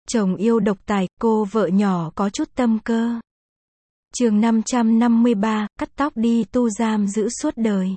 Chồng yêu độc tài, cô vợ nhỏ có chút tâm cơ. Chương 553, cắt tóc đi tu giam giữ suốt đời.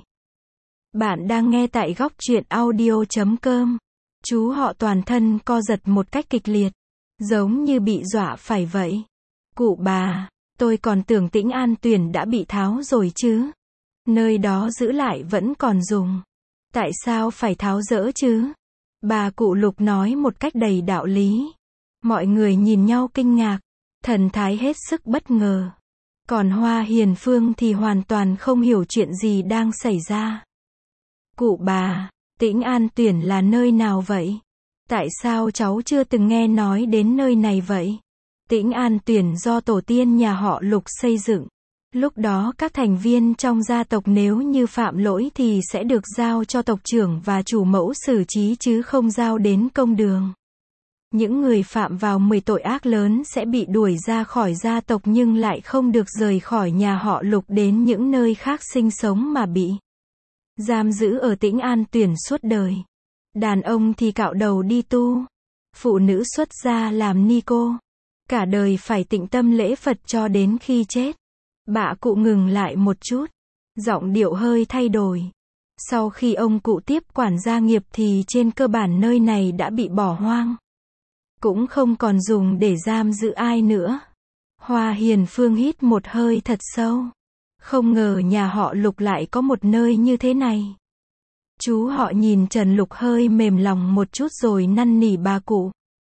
Bạn đang nghe tại góc truyện audio.com. Chú họ toàn thân co giật một cách kịch liệt, giống như bị dọa phải vậy. Cụ bà, tôi còn tưởng Tĩnh An Tuyển đã bị tháo rồi chứ. Nơi đó giữ lại vẫn còn dùng. Tại sao phải tháo dỡ chứ? Bà cụ Lục nói một cách đầy đạo lý. Mọi người nhìn nhau kinh ngạc, thần thái hết sức bất ngờ. Còn Hoa Hiền Phương thì hoàn toàn không hiểu chuyện gì đang xảy ra. Cụ bà, Tĩnh An Tuyển là nơi nào vậy? Tại sao cháu chưa từng nghe nói đến nơi này vậy? Tĩnh An Tuyển do tổ tiên nhà họ Lục xây dựng. Lúc đó các thành viên trong gia tộc nếu như phạm lỗi thì sẽ được giao cho tộc trưởng và chủ mẫu xử trí chứ không giao đến công đường. Những người phạm vào 10 tội ác lớn sẽ bị đuổi ra khỏi gia tộc nhưng lại không được rời khỏi nhà họ Lục đến những nơi khác sinh sống mà bị giam giữ ở Tĩnh An Tuyển suốt đời. Đàn ông thì cạo đầu đi tu, phụ nữ xuất gia làm ni cô, cả đời phải tịnh tâm lễ Phật cho đến khi chết. Bà cụ ngừng lại một chút, giọng điệu hơi thay đổi. Sau khi ông cụ tiếp quản gia nghiệp thì trên cơ bản nơi này đã bị bỏ hoang, cũng không còn dùng để giam giữ ai nữa. Hoa Hiền Phương hít một hơi thật sâu. Không ngờ nhà họ Lục lại có một nơi như thế này. Chú họ nhìn Trần Lục hơi mềm lòng một chút rồi năn nỉ bà cụ.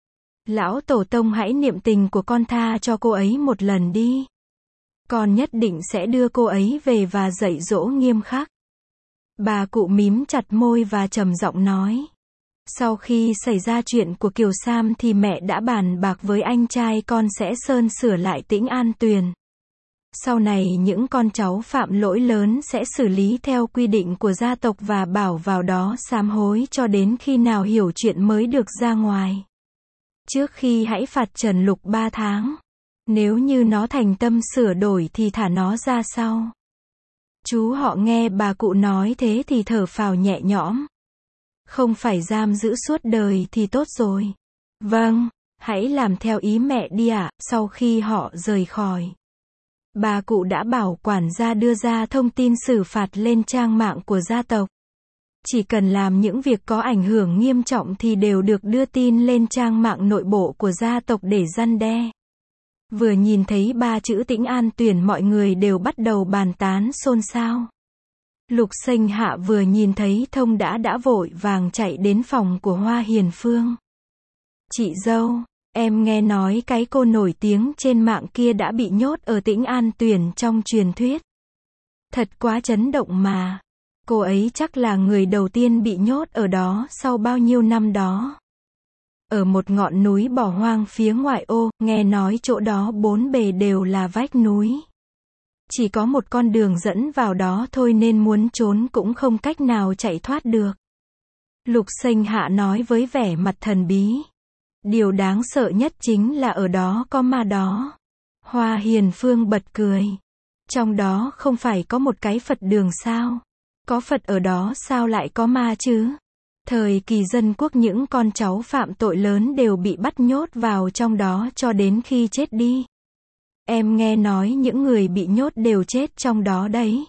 Lão tổ tông hãy niệm tình của con tha cho cô ấy một lần đi. Con nhất định sẽ đưa cô ấy về và dạy dỗ nghiêm khắc. Bà cụ mím chặt môi và trầm giọng nói. Sau khi xảy ra chuyện của Kiều Sam thì mẹ đã bàn bạc với anh trai con sẽ sơn sửa lại Tĩnh An Tuyền. Sau này những con cháu phạm lỗi lớn sẽ xử lý theo quy định của gia tộc và bảo vào đó sám hối cho đến khi nào hiểu chuyện mới được ra ngoài. Trước khi hãy phạt Trần Lục 3 tháng. Nếu như nó thành tâm sửa đổi thì thả nó ra sau. Chú họ nghe bà cụ nói thế thì thở phào nhẹ nhõm. Không phải giam giữ suốt đời thì tốt rồi. Vâng, hãy làm theo ý mẹ đi ạ. Sau khi họ rời khỏi, bà cụ đã bảo quản gia đưa ra thông tin xử phạt lên trang mạng của gia tộc. Chỉ cần làm những việc có ảnh hưởng nghiêm trọng thì đều được đưa tin lên trang mạng nội bộ của gia tộc để răn đe. Vừa nhìn thấy 3 chữ Tĩnh An Tuyển mọi người đều bắt đầu bàn tán xôn xao. Lục Sinh Hạ vừa nhìn thấy thông đã vội vàng chạy đến phòng của Hoa Hiền Phương. Chị dâu, em nghe nói cái cô nổi tiếng trên mạng kia đã bị nhốt ở Tĩnh An Tuyển trong truyền thuyết. Thật quá chấn động mà. Cô ấy chắc là người đầu tiên bị nhốt ở đó sau bao nhiêu năm đó. Ở một ngọn núi bỏ hoang phía ngoại ô, nghe nói chỗ đó bốn bề đều là vách núi. Chỉ có một con đường dẫn vào đó thôi nên muốn trốn cũng không cách nào chạy thoát được. Lục Sinh Hạ nói với vẻ mặt thần bí. Điều đáng sợ nhất chính là ở đó có ma đó. Hoa Hiền Phương bật cười. Trong đó không phải có một cái Phật đường sao? Có Phật ở đó sao lại có ma chứ? Thời kỳ dân quốc những con cháu phạm tội lớn đều bị bắt nhốt vào trong đó cho đến khi chết đi. Em nghe nói những người bị nhốt đều chết trong đó đấy.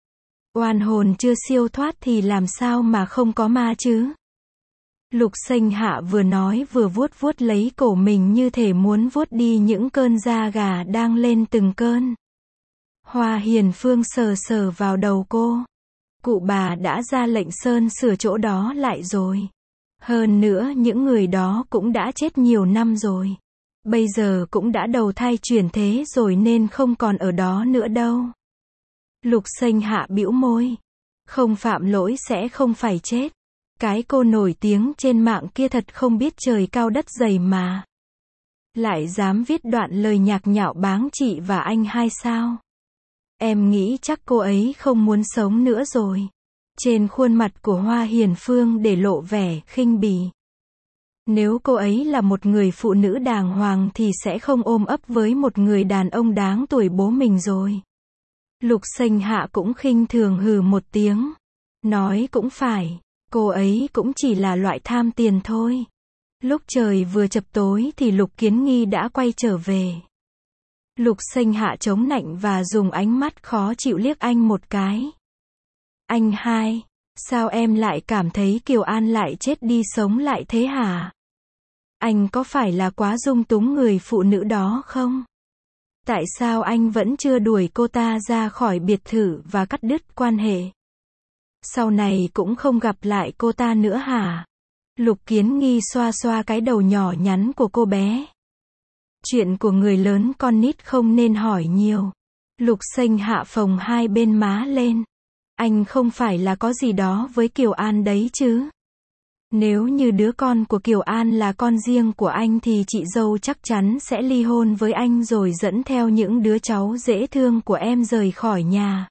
Oan hồn chưa siêu thoát thì làm sao mà không có ma chứ? Lục Sinh Hạ vừa nói vừa vuốt vuốt lấy cổ mình như thể muốn vuốt đi những cơn da gà đang lên từng cơn. Hoa Hiền Phương sờ sờ vào đầu cô. Cụ bà đã ra lệnh sơn sửa chỗ đó lại rồi. Hơn nữa những người đó cũng đã chết nhiều năm rồi. Bây giờ cũng đã đầu thai chuyển thế rồi nên không còn ở đó nữa đâu. Lục Sinh Hạ bĩu môi. Không phạm lỗi sẽ không phải chết. Cái cô nổi tiếng trên mạng kia thật không biết trời cao đất dày mà. Lại dám viết đoạn lời nhạc nhạo báng chị và anh hai sao? Em nghĩ chắc cô ấy không muốn sống nữa rồi. Trên khuôn mặt của Hoa Hiền Phương để lộ vẻ khinh bỉ. Nếu cô ấy là một người phụ nữ đàng hoàng thì sẽ không ôm ấp với một người đàn ông đáng tuổi bố mình rồi. Lục Sinh Hạ cũng khinh thường hừ một tiếng. Nói cũng phải, cô ấy cũng chỉ là loại tham tiền thôi. Lúc trời vừa chập tối thì Lục Kiến Nghi đã quay trở về. Lục Xanh Hạ chống nạnh và dùng ánh mắt khó chịu liếc anh một cái. Anh hai, sao em lại cảm thấy Kiều An lại chết đi sống lại thế hả? Anh có phải là quá dung túng người phụ nữ đó không? Tại sao anh vẫn chưa đuổi cô ta ra khỏi biệt thự và cắt đứt quan hệ? Sau này cũng không gặp lại cô ta nữa hả? Lục Kiến Nghi xoa xoa cái đầu nhỏ nhắn của cô bé. Chuyện của người lớn con nít không nên hỏi nhiều. Lục Xanh Hạ phồng hai bên má lên. Anh không phải là có gì đó với Kiều An đấy chứ? Nếu như đứa con của Kiều An là con riêng của anh thì chị dâu chắc chắn sẽ ly hôn với anh rồi dẫn theo những đứa cháu dễ thương của em rời khỏi nhà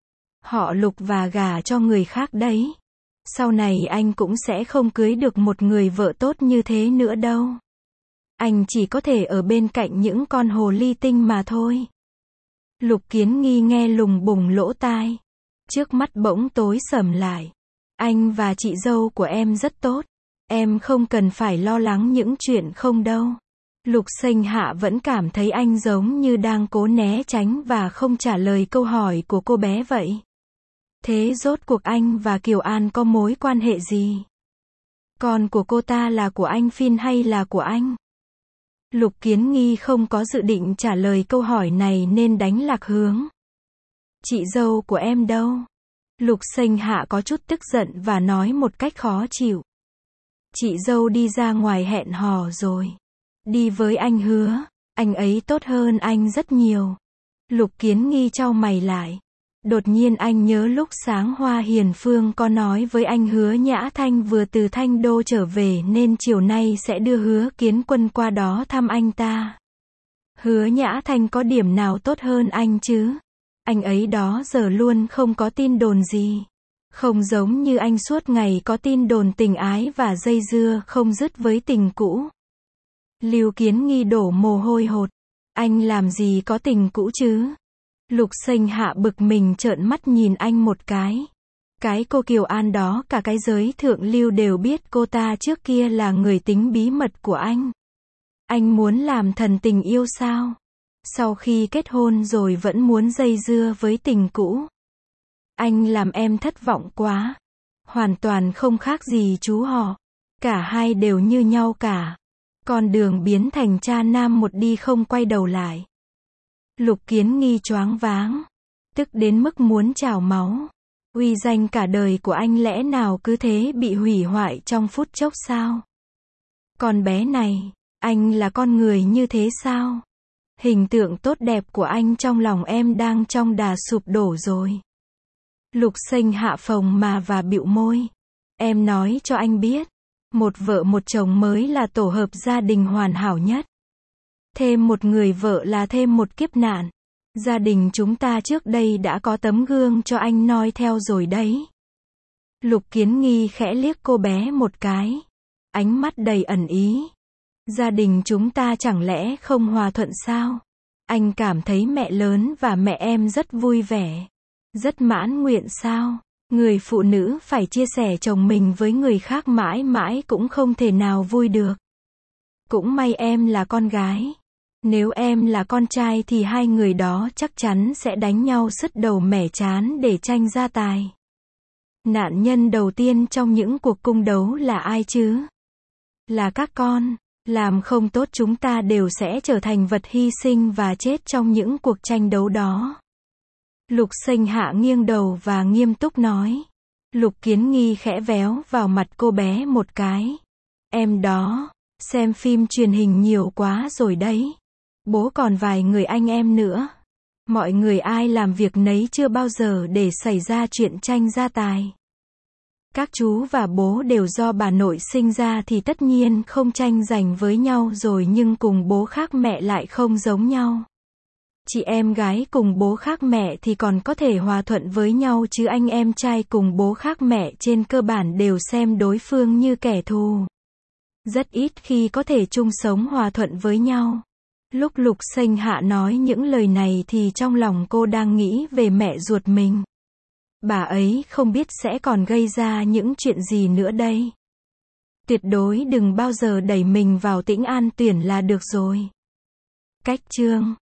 họ Lục và gả cho người khác đấy. Sau này anh cũng sẽ không cưới được một người vợ tốt như thế nữa đâu. Anh chỉ có thể ở bên cạnh những con hồ ly tinh mà thôi. Lục Kiến Nghi nghe lùng bùng lỗ tai. Trước mắt bỗng tối sầm lại. Anh và chị dâu của em rất tốt. Em không cần phải lo lắng những chuyện không đâu. Lục Xanh Hạ vẫn cảm thấy anh giống như đang cố né tránh và không trả lời câu hỏi của cô bé vậy. Thế rốt cuộc anh và Kiều An có mối quan hệ gì? Con của cô ta là của anh Phin hay là của anh? Lục Kiến Nghi không có dự định trả lời câu hỏi này nên đánh lạc hướng. Chị dâu của em đâu? Lục Xanh Hạ có chút tức giận và nói một cách khó chịu. Chị dâu đi ra ngoài hẹn hò rồi. Đi với anh Hứa. Anh ấy tốt hơn anh rất nhiều. Lục Kiến Nghi chau mày lại. Đột nhiên anh nhớ lúc sáng Hoa Hiền Phương có nói với anh Hứa Nhã Thanh vừa từ Thanh Đô trở về nên chiều nay sẽ đưa Hứa Kiến Quân qua đó thăm anh ta. Hứa Nhã Thanh có điểm nào tốt hơn anh chứ? Anh ấy đó giờ luôn không có tin đồn gì. Không giống như anh suốt ngày có tin đồn tình ái và dây dưa không dứt với tình cũ. Lưu Kiến Nghi đổ mồ hôi hột. Anh làm gì có tình cũ chứ? Lục Xanh Hạ bực mình trợn mắt nhìn anh một cái. Cái cô Kiều An đó cả cái giới thượng lưu đều biết cô ta trước kia là người tính bí mật của anh. Anh muốn làm thần tình yêu sao? Sau khi kết hôn rồi vẫn muốn dây dưa với tình cũ. Anh làm em thất vọng quá. Hoàn toàn không khác gì chú họ. Cả hai đều như nhau cả. Con đường biến thành cha nam một đi không quay đầu lại. Lục Kiến Nghi choáng váng. Tức đến mức muốn trào máu. Uy danh cả đời của anh lẽ nào cứ thế bị hủy hoại trong phút chốc sao? Con bé này, anh là con người như thế sao? Hình tượng tốt đẹp của anh trong lòng em đang trong đà sụp đổ rồi. Lục Xanh Hạ phồng mà và bĩu môi. Em nói cho anh biết. Một vợ một chồng mới là tổ hợp gia đình hoàn hảo nhất. Thêm một người vợ là thêm một kiếp nạn. Gia đình chúng ta trước đây đã có tấm gương cho anh noi theo rồi đấy. Lục Kiến Nghi khẽ liếc cô bé một cái. Ánh mắt đầy ẩn ý. Gia đình chúng ta chẳng lẽ không hòa thuận sao? Anh cảm thấy mẹ lớn và mẹ em rất vui vẻ. Rất mãn nguyện sao? Người phụ nữ phải chia sẻ chồng mình với người khác mãi mãi cũng không thể nào vui được. Cũng may em là con gái. Nếu em là con trai thì hai người đó chắc chắn sẽ đánh nhau sứt đầu mẻ trán để tranh gia tài. Nạn nhân đầu tiên trong những cuộc cung đấu là ai chứ? Là các con. Làm không tốt chúng ta đều sẽ trở thành vật hy sinh và chết trong những cuộc tranh đấu đó. Lục Xanh Hạ nghiêng đầu và nghiêm túc nói. Lục Kiến Nghi khẽ véo vào mặt cô bé một cái. Em đó, xem phim truyền hình nhiều quá rồi đấy. Bố còn vài người anh em nữa. Mọi người ai làm việc nấy chưa bao giờ để xảy ra chuyện tranh gia tài. Các chú và bố đều do bà nội sinh ra thì tất nhiên không tranh giành với nhau rồi, nhưng cùng bố khác mẹ lại không giống nhau. Chị em gái cùng bố khác mẹ thì còn có thể hòa thuận với nhau, chứ anh em trai cùng bố khác mẹ trên cơ bản đều xem đối phương như kẻ thù. Rất ít khi có thể chung sống hòa thuận với nhau. Lúc Lục Xanh Hạ nói những lời này thì trong lòng cô đang nghĩ về mẹ ruột mình. Bà ấy không biết sẽ còn gây ra những chuyện gì nữa đây. Tuyệt đối đừng bao giờ đẩy mình vào Tĩnh An tuyển là được rồi. Cách chương